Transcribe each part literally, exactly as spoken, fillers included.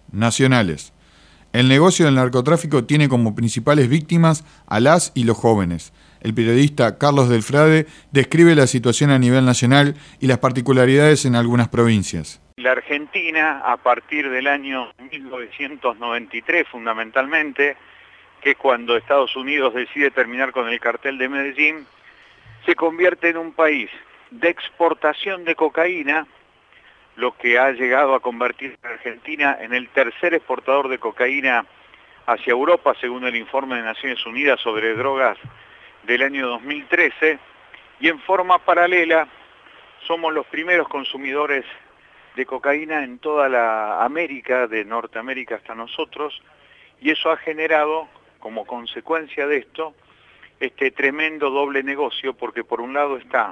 nacionales. El negocio del narcotráfico tiene como principales víctimas a las y los jóvenes. El periodista Carlos Delfrade describe la situación a nivel nacional y las particularidades en algunas provincias. La Argentina, a partir del año mil novecientos noventa y tres fundamentalmente, que es cuando Estados Unidos decide terminar con el cartel de Medellín, se convierte en un país de exportación de cocaína, lo que ha llegado a convertir a Argentina en el tercer exportador de cocaína hacia Europa, según el informe de Naciones Unidas sobre drogas del año dos mil trece, y en forma paralela somos los primeros consumidores de cocaína en toda la América, de Norteamérica hasta nosotros, y eso ha generado, como consecuencia de esto, este tremendo doble negocio, porque por un lado está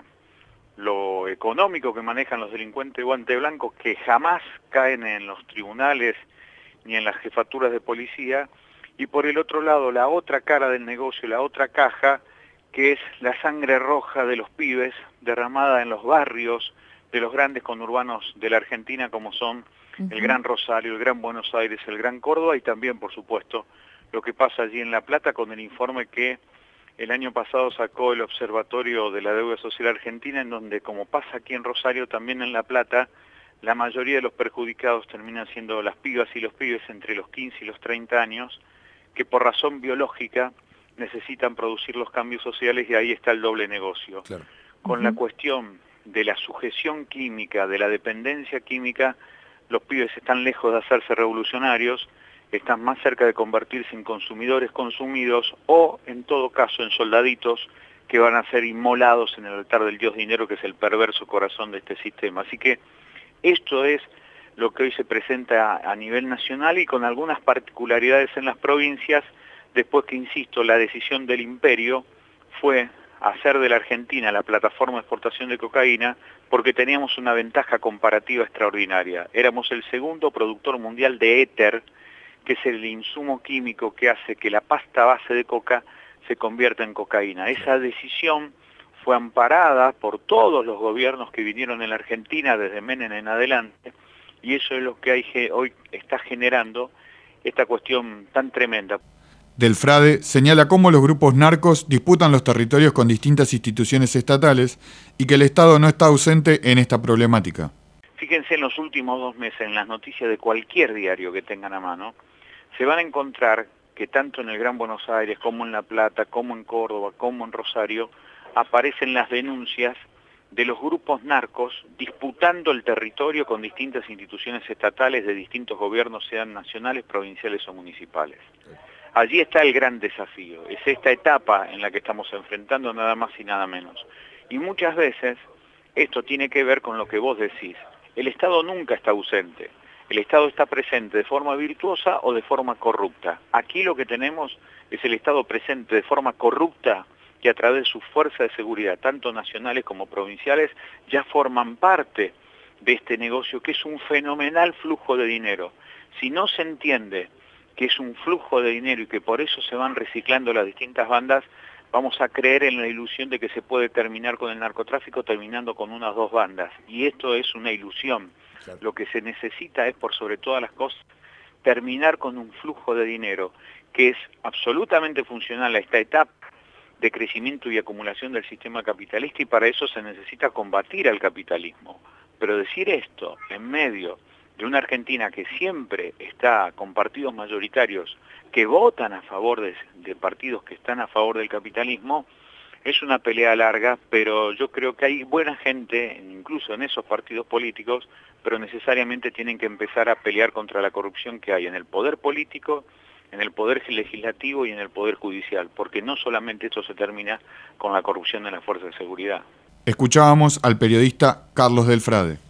lo económico que manejan los delincuentes de guante blanco, que jamás caen en los tribunales ni en las jefaturas de policía, y por el otro lado la otra cara del negocio, la otra caja, que es la sangre roja de los pibes derramada en los barrios de los grandes conurbanos de la Argentina, como son uh-huh. el Gran Rosario, el Gran Buenos Aires, el Gran Córdoba, y también, por supuesto, lo que pasa allí en La Plata, con el informe que el año pasado sacó el Observatorio de la Deuda Social Argentina, en donde, como pasa aquí en Rosario, también en La Plata, la mayoría de los perjudicados terminan siendo las pibas y los pibes entre los quince y los treinta años, que por razón biológica necesitan producir los cambios sociales, y ahí está el doble negocio. Claro. Con uh-huh. la cuestión de la sujeción química, de la dependencia química, los pibes están lejos de hacerse revolucionarios, están más cerca de convertirse en consumidores consumidos o, en todo caso, en soldaditos que van a ser inmolados en el altar del dios dinero, que es el perverso corazón de este sistema. Así que esto es lo que hoy se presenta a nivel nacional, y con algunas particularidades en las provincias, después que, insisto, la decisión del imperio fue hacer de la Argentina la plataforma de exportación de cocaína, porque teníamos una ventaja comparativa extraordinaria. Éramos el segundo productor mundial de éter, que es el insumo químico que hace que la pasta base de coca se convierta en cocaína. Esa decisión fue amparada por todos los gobiernos que vinieron en la Argentina desde Menem en adelante, y eso es lo que hay, hoy está generando esta cuestión tan tremenda. Delfrade señala cómo los grupos narcos disputan los territorios con distintas instituciones estatales y que el Estado no está ausente en esta problemática. Fíjense en los últimos dos meses, en las noticias de cualquier diario que tengan a mano, se van a encontrar que tanto en el Gran Buenos Aires, como en La Plata, como en Córdoba, como en Rosario, aparecen las denuncias de los grupos narcos disputando el territorio con distintas instituciones estatales de distintos gobiernos, sean nacionales, provinciales o municipales. Allí está el gran desafío, es esta etapa en la que estamos enfrentando, nada más y nada menos. Y muchas veces esto tiene que ver con lo que vos decís. El Estado nunca está ausente. El Estado está presente de forma virtuosa o de forma corrupta. Aquí lo que tenemos es el Estado presente de forma corrupta, que a través de sus fuerzas de seguridad, tanto nacionales como provinciales, ya forman parte de este negocio, que es un fenomenal flujo de dinero. Si no se entiende que es un flujo de dinero y que por eso se van reciclando las distintas bandas, vamos a creer en la ilusión de que se puede terminar con el narcotráfico terminando con unas dos bandas. Y esto es una ilusión. Claro. Lo que se necesita es, por sobre todas las cosas, terminar con un flujo de dinero que es absolutamente funcional a esta etapa de crecimiento y acumulación del sistema capitalista, y para eso se necesita combatir al capitalismo. Pero decir esto en medio de una Argentina que siempre está con partidos mayoritarios que votan a favor de, de partidos que están a favor del capitalismo, es una pelea larga, pero yo creo que hay buena gente, incluso en esos partidos políticos, pero necesariamente tienen que empezar a pelear contra la corrupción que hay en el poder político, en el poder legislativo y en el poder judicial, porque no solamente esto se termina con la corrupción de las fuerzas de seguridad. Escuchábamos al periodista Carlos Delfrade.